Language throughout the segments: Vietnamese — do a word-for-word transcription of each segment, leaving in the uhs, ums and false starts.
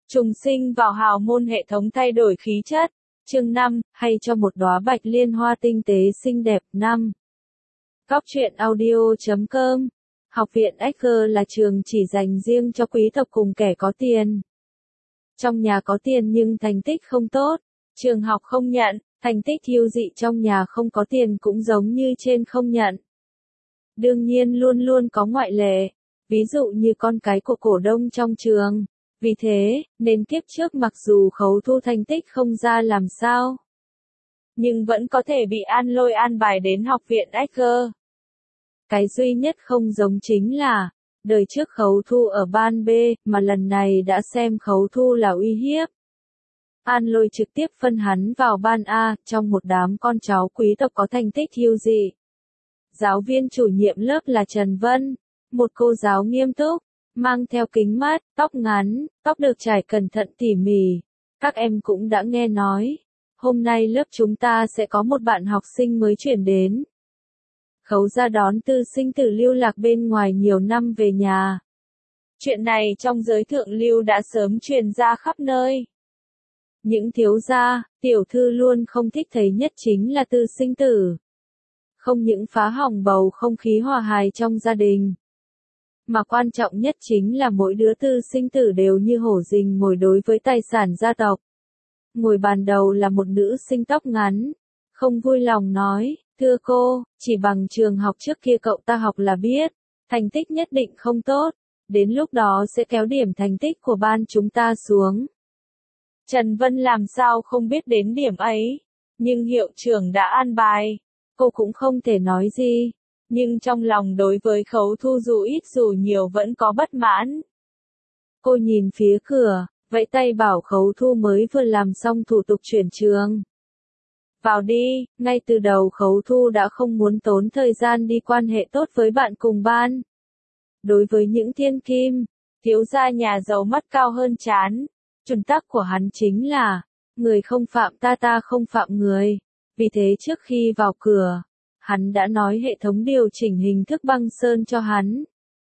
Trùng sinh vào hào môn hệ thống thay đổi khí chất. Chương năm, hay cho một đóa bạch liên hoa tinh tế xinh đẹp. Năm. Góc truyện audio chấm com. Học viện Edgar là trường chỉ dành riêng cho quý tộc cùng kẻ có tiền. Trong nhà có tiền nhưng thành tích không tốt, trường học không nhận, thành tích ưu dị trong nhà không có tiền cũng giống như trên không nhận. Đương nhiên luôn luôn có ngoại lệ, ví dụ như con cái của cổ đông trong trường. Vì thế, nên kiếp trước mặc dù Khấu Thu thành tích không ra làm sao, nhưng vẫn có thể bị an lôi an bài đến học viện Edgar. Cái duy nhất không giống chính là, đời trước Khấu Thu ở ban B, mà lần này đã xem Khấu Thu là uy hiếp. An lôi trực tiếp phân hắn vào ban A, trong một đám con cháu quý tộc có thành tích ưu dị. Giáo viên chủ nhiệm lớp là Trần Vân, một cô giáo nghiêm túc, mang theo kính mát, tóc ngắn, tóc được trải cẩn thận tỉ mỉ. Các em cũng đã nghe nói, hôm nay lớp chúng ta sẽ có một bạn học sinh mới chuyển đến. Khấu ra đón Tư Sinh Tử lưu lạc bên ngoài nhiều năm về nhà. Chuyện này trong giới thượng lưu đã sớm truyền ra khắp nơi. Những thiếu gia, tiểu thư luôn không thích thấy nhất chính là Tư Sinh Tử. Không những phá hỏng bầu không khí hòa hài trong gia đình, mà quan trọng nhất chính là mỗi đứa Tư Sinh Tử đều như hổ rình ngồi đối với tài sản gia tộc. Ngồi bàn đầu là một nữ sinh tóc ngắn, không vui lòng nói, thưa cô, chỉ bằng trường học trước kia cậu ta học là biết, thành tích nhất định không tốt, đến lúc đó sẽ kéo điểm thành tích của ban chúng ta xuống. Trần Vân làm sao không biết đến điểm ấy, nhưng hiệu trưởng đã an bài, cô cũng không thể nói gì. Nhưng trong lòng đối với Khấu Thu dù ít dù nhiều vẫn có bất mãn. Cô nhìn phía cửa, vẫy tay bảo Khấu Thu mới vừa làm xong thủ tục chuyển trường. Vào đi, ngay từ đầu Khấu Thu đã không muốn tốn thời gian đi quan hệ tốt với bạn cùng ban. Đối với những thiên kim, thiếu gia nhà giàu mắt cao hơn trán, chuẩn tắc của hắn chính là, người không phạm ta ta không phạm người. Vì thế trước khi vào cửa, hắn đã nói hệ thống điều chỉnh hình thức băng sơn cho hắn.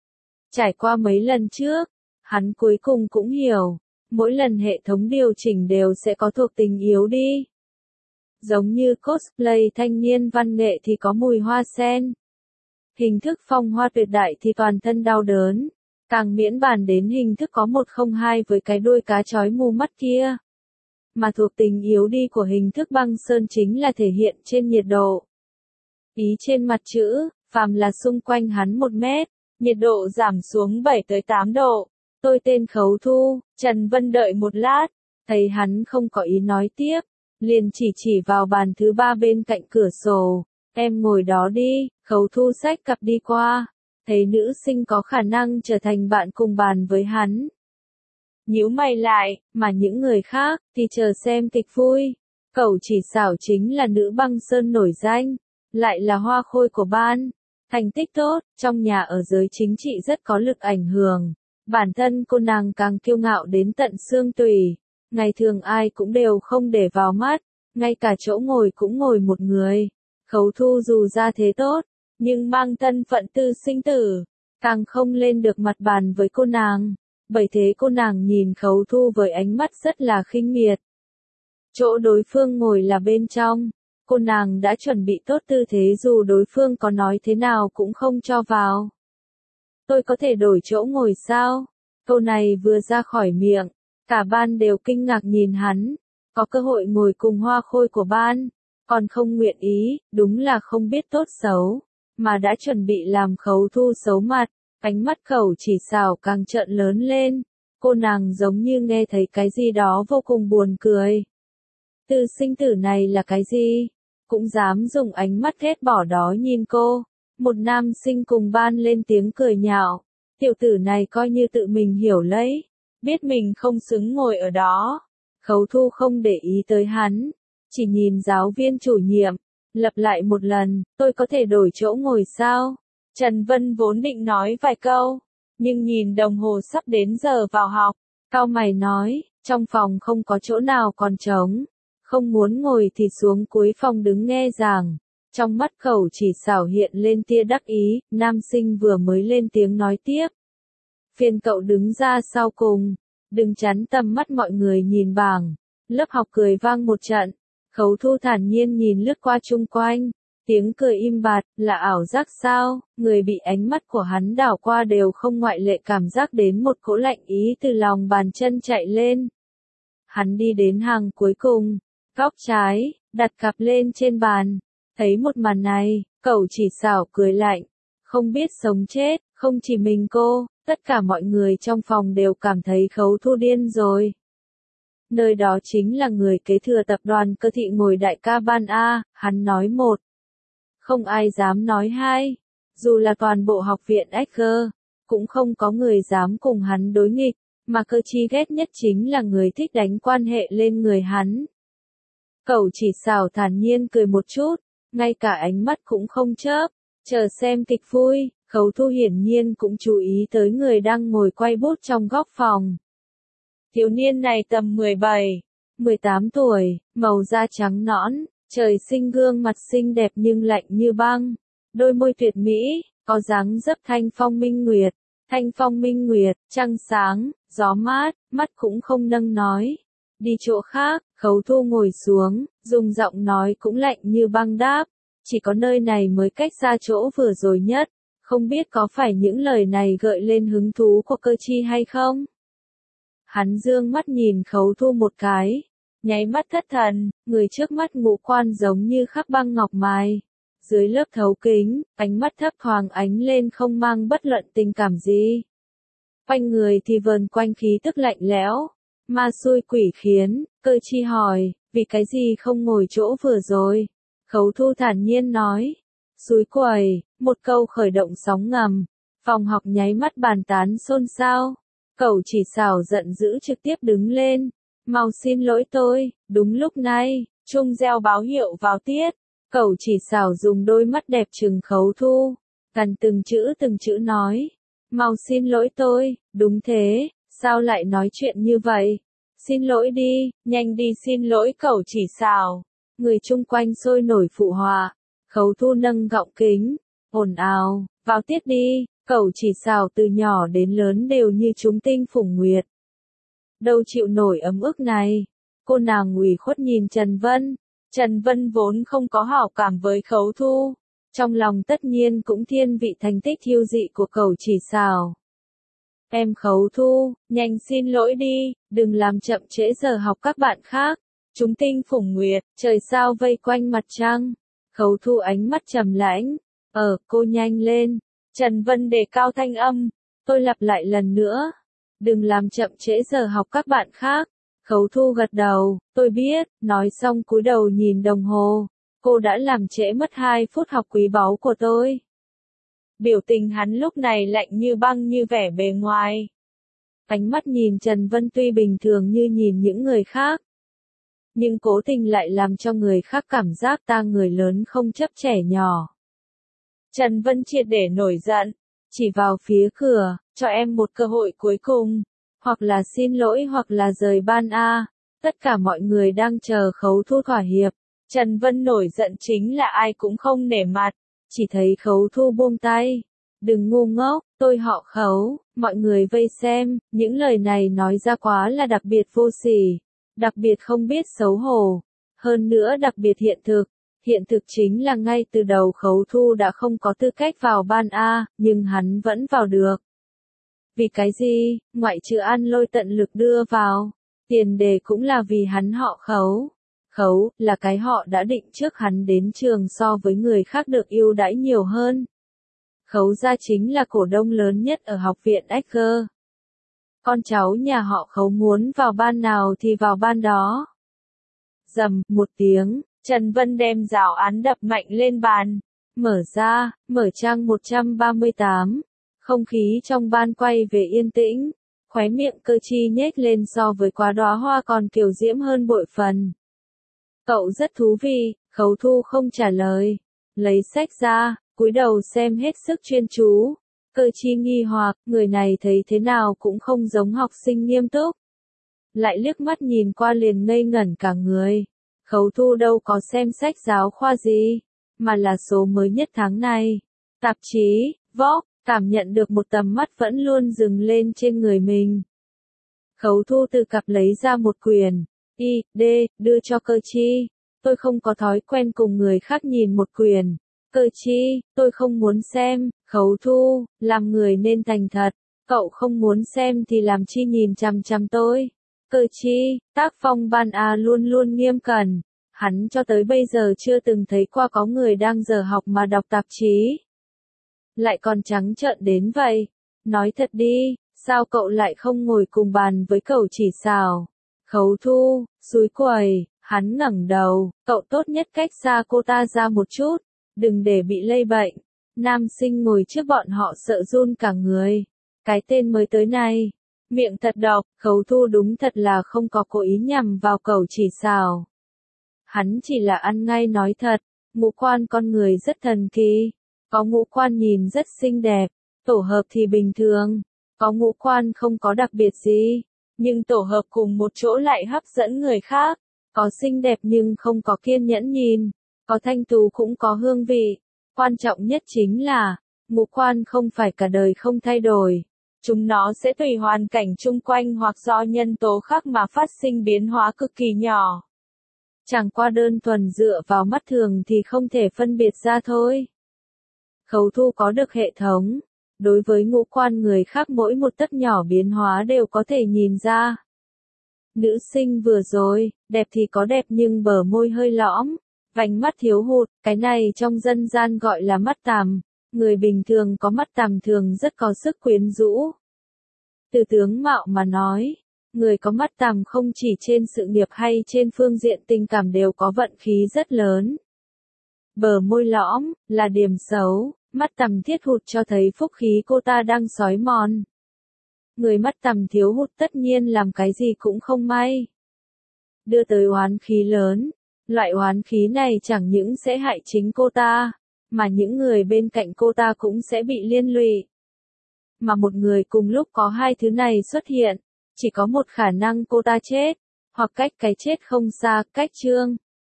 Trải qua mấy lần trước, hắn cuối cùng cũng hiểu, mỗi lần hệ thống điều chỉnh đều sẽ có thuộc tính yếu đi. Giống như cosplay thanh niên văn nghệ thì có mùi hoa sen. Hình thức phong hoa tuyệt đại thì toàn thân đau đớn. Càng miễn bàn đến hình thức có một không hai với cái đuôi cá chói mù mắt kia. Mà thuộc tính yếu đi của hình thức băng sơn chính là thể hiện trên nhiệt độ. Ý trên mặt chữ, phàm là xung quanh hắn một mét, nhiệt độ giảm xuống bảy tới tám độ. Tôi tên Khấu Thu, Trần Vân đợi một lát, thấy hắn không có ý nói tiếp, liền chỉ chỉ vào bàn thứ ba bên cạnh cửa sổ, em ngồi đó đi. Khấu Thu xách cặp đi qua, thấy nữ sinh có khả năng trở thành bạn cùng bàn với hắn. Nhíu mày lại, mà những người khác thì chờ xem kịch vui. Cẩu Chỉ Xảo chính là nữ băng sơn nổi danh, lại là hoa khôi của ban, thành tích tốt, trong nhà ở giới chính trị rất có lực ảnh hưởng. Bản thân cô nàng càng kiêu ngạo đến tận xương tủy, ngày thường ai cũng đều không để vào mắt, ngay cả chỗ ngồi cũng ngồi một người. Khấu Thu dù ra thế tốt, nhưng mang thân phận Tư Sinh Tử, càng không lên được mặt bàn với cô nàng, bởi thế cô nàng nhìn Khấu Thu với ánh mắt rất là khinh miệt. Chỗ đối phương ngồi là bên trong. Cô nàng đã chuẩn bị tốt tư thế dù đối phương có nói thế nào cũng không cho vào. Tôi có thể đổi chỗ ngồi sao? Câu này vừa ra khỏi miệng, cả ban đều kinh ngạc nhìn hắn. Có cơ hội ngồi cùng hoa khôi của ban, còn không nguyện ý, đúng là không biết tốt xấu, mà đã chuẩn bị làm Khấu Thu xấu mặt. Ánh mắt Cẩu Chỉ Xảo càng trợn lớn lên. Cô nàng giống như nghe thấy cái gì đó vô cùng buồn cười. Tư Sinh Tử này là cái gì? Cũng dám dùng ánh mắt ghét bỏ đó nhìn cô. Một nam sinh cùng ban lên tiếng cười nhạo. Tiểu tử này coi như tự mình hiểu lấy, biết mình không xứng ngồi ở đó. Khấu Thu không để ý tới hắn, chỉ nhìn giáo viên chủ nhiệm, lặp lại một lần, tôi có thể đổi chỗ ngồi sao? Trần Vân vốn định nói vài câu, nhưng nhìn đồng hồ sắp đến giờ vào học, cau mày nói, trong phòng không có chỗ nào còn trống. Không muốn ngồi thì xuống cuối phòng đứng nghe giảng. Trong mắt Cẩu Chỉ Xảo hiện lên tia đắc ý, nam sinh vừa mới lên tiếng nói tiếp. Phiền cậu đứng ra sau cùng. đừng chắn tầm mắt mọi người nhìn bảng. Lớp học cười vang một trận. Khấu Thu thản nhiên nhìn lướt qua chung quanh. Tiếng cười im bặt, là ảo giác sao? Người bị ánh mắt của hắn đảo qua đều không ngoại lệ cảm giác đến một cỗ lạnh ý từ lòng bàn chân chạy lên. Hắn đi đến hàng cuối cùng, góc trái, đặt cặp lên trên bàn. Thấy một màn này, Cẩu Chỉ Xảo cười lạnh. Không biết sống chết, không chỉ mình cô, tất cả mọi người trong phòng đều cảm thấy Khấu Thu điên rồi. Nơi đó chính là người kế thừa tập đoàn Cơ Thị ngồi đại ca ban A, hắn nói một. Không ai dám nói hai. Dù là toàn bộ học viện Edgar, cũng không có người dám cùng hắn đối nghịch, mà Cơ Chi ghét nhất chính là người thích đánh quan hệ lên người hắn. Cẩu Chỉ Xảo thản nhiên cười một chút, ngay cả ánh mắt cũng không chớp, chờ xem kịch vui. Khấu Thu hiển nhiên cũng chú ý tới người đang ngồi quay bút trong góc phòng. Thiếu niên này tầm mười bảy, mười tám tuổi, màu da trắng nõn, trời sinh gương mặt xinh đẹp nhưng lạnh như băng, đôi môi tuyệt mỹ, có dáng dấp thanh phong minh nguyệt, thanh phong minh nguyệt, trăng sáng, gió mát, mắt cũng không nâng nói. Đi chỗ khác, Khấu Thu ngồi xuống, dùng giọng nói cũng lạnh như băng đáp, chỉ có nơi này mới cách xa chỗ vừa rồi nhất, không biết có phải những lời này gợi lên hứng thú của Cơ Chi hay không? Hắn dương mắt nhìn Khấu Thu một cái, nháy mắt thất thần, người trước mắt ngũ quan giống như khắc băng ngọc mài. Dưới lớp thấu kính, ánh mắt thấp thoáng ánh lên không mang bất luận tình cảm gì. Quanh người thì vờn quanh khí tức lạnh lẽo, ma xui quỷ khiến. Cơ Chi hỏi, vì cái gì không ngồi chỗ vừa rồi? Khấu Thu thản nhiên nói, xúi quẩy, một câu khởi động sóng ngầm. Phòng học nháy mắt bàn tán xôn xao. Cẩu Chỉ Xảo giận dữ trực tiếp đứng lên. Mau xin lỗi tôi, đúng lúc này, chuông reo báo hiệu vào tiết. Cẩu Chỉ Xảo dùng đôi mắt đẹp trừng Khấu Thu, gần từng chữ từng chữ nói. Mau xin lỗi tôi, đúng thế, sao lại nói chuyện như vậy? Xin lỗi đi, nhanh đi xin lỗi Cẩu Chỉ Xảo. Người chung quanh sôi nổi phụ họa. Khấu Thu nâng gọng kính, ồn ào, vào tiết đi. Cẩu Chỉ Xảo từ nhỏ đến lớn đều như chúng tinh phủng nguyệt. Đâu chịu nổi ấm ức này. Cô nàng ủy khuất nhìn Trần Vân. Trần Vân vốn không có hảo cảm với Khấu Thu. Trong lòng tất nhiên cũng thiên vị thành tích hiêu dị của Cẩu Chỉ Xảo. Em Khấu Thu, nhanh xin lỗi đi, đừng làm chậm trễ giờ học các bạn khác. Chúng tinh phủng nguyệt, trời sao vây quanh mặt trăng. Khấu Thu ánh mắt trầm lãnh. Ờ, cô nhanh lên. Trần Vân đề cao thanh âm. Tôi lặp lại lần nữa. Đừng làm chậm trễ giờ học các bạn khác. Khấu Thu gật đầu, tôi biết, nói xong cúi đầu nhìn đồng hồ. Cô đã làm trễ mất hai phút học quý báu của tôi. Biểu tình hắn lúc này lạnh như băng như vẻ bề ngoài. Ánh mắt nhìn Trần Vân tuy bình thường như nhìn những người khác, nhưng cố tình lại làm cho người khác cảm giác ta người lớn không chấp trẻ nhỏ. Trần Vân triệt để nổi giận, chỉ vào phía cửa, cho em một cơ hội cuối cùng, hoặc là xin lỗi hoặc là rời ban A. Tất cả mọi người đang chờ Khấu Thu thỏa hiệp. Trần Vân nổi giận chính là ai cũng không nể mặt, chỉ thấy Khấu Thu buông tay. Đừng ngu ngốc, tôi họ Khấu, mọi người vây xem, những lời này nói ra quá là đặc biệt vô sỉ, đặc biệt không biết xấu hổ, hơn nữa đặc biệt hiện thực. Hiện thực chính là ngay từ đầu Khấu Thu đã không có tư cách vào ban A, nhưng hắn vẫn vào được. Vì cái gì, ngoại trừ An Lôi tận lực đưa vào, tiền đề cũng là vì hắn họ Khấu. Khấu, là cái họ đã định trước hắn đến trường so với người khác được ưu đãi nhiều hơn. Khấu gia chính là cổ đông lớn nhất ở học viện Edgar. Con cháu nhà họ Khấu muốn vào ban nào thì vào ban đó. Rầm, một tiếng, Trần Vân đem giáo án đập mạnh lên bàn. Mở ra, mở trang một trăm ba mươi tám. Không khí trong ban quay về yên tĩnh. Khóe miệng Cơ Chi nhếch lên so với quá đóa hoa còn kiều diễm hơn bội phần. Cậu rất thú vị, Khấu Thu không trả lời. Lấy sách ra, cúi đầu xem hết sức chuyên chú. Cơ Chi nghi hoặc, người này thấy thế nào cũng không giống học sinh nghiêm túc. Lại liếc mắt nhìn qua liền ngây ngẩn cả người. Khấu Thu đâu có xem sách giáo khoa gì, mà là số mới nhất tháng này. Tạp chí, Vogue, cảm nhận được một tầm mắt vẫn luôn dừng lên trên người mình. Khấu Thu từ cặp lấy ra một quyển, y, d, đưa cho Cơ Chi. Tôi không có thói quen cùng người khác nhìn một quyển. Cơ Chi, tôi không muốn xem. Khấu Thu, làm người nên thành thật. Cậu không muốn xem thì làm chi nhìn chằm chằm tôi. Cơ Chi, tác phong ban A luôn luôn nghiêm cẩn. Hắn cho tới bây giờ chưa từng thấy qua có người đang giờ học mà đọc tạp chí. Lại còn trắng trợn đến vậy. Nói thật đi, sao cậu lại không ngồi cùng bàn với cậu chỉ xào? Khấu Thu, xúi quẩy, hắn ngẩng đầu, cậu tốt nhất cách xa cô ta ra một chút, đừng để bị lây bệnh. Nam sinh ngồi trước bọn họ sợ run cả người. Cái tên mới tới này, miệng thật độc, Khấu Thu đúng thật là không có cố ý nhằm vào cậu chỉ xào. Hắn chỉ là ăn ngay nói thật, ngũ quan con người rất thần kỳ, có ngũ quan nhìn rất xinh đẹp, tổ hợp thì bình thường, có ngũ quan không có đặc biệt gì, nhưng tổ hợp cùng một chỗ lại hấp dẫn người khác, có xinh đẹp nhưng không có kiên nhẫn nhìn, có thanh tú cũng có hương vị, quan trọng nhất chính là, ngũ quan không phải cả đời không thay đổi. Chúng nó sẽ tùy hoàn cảnh chung quanh hoặc do nhân tố khác mà phát sinh biến hóa cực kỳ nhỏ. Chẳng qua đơn thuần dựa vào mắt thường thì không thể phân biệt ra thôi. Khấu Thu có được hệ thống. Đối với ngũ quan người khác mỗi một tấc nhỏ biến hóa đều có thể nhìn ra. Nữ sinh vừa rồi, đẹp thì có đẹp nhưng bờ môi hơi lõm, vành mắt thiếu hụt, cái này trong dân gian gọi là mắt tằm. Người bình thường có mắt tằm thường rất có sức quyến rũ. Từ tướng mạo mà nói, người có mắt tằm không chỉ trên sự nghiệp hay trên phương diện tình cảm đều có vận khí rất lớn. Bờ môi lõm, là điểm xấu, mắt tằm thiết hụt cho thấy phúc khí cô ta đang xói mòn. Người mắt tằm thiếu hụt tất nhiên làm cái gì cũng không may. Đưa tới oán khí lớn, loại oán khí này chẳng những sẽ hại chính cô ta, mà những người bên cạnh cô ta cũng sẽ bị liên lụy. Mà một người cùng lúc có hai thứ này xuất hiện, chỉ có một khả năng cô ta chết, hoặc cách cái chết không xa, cách Trương.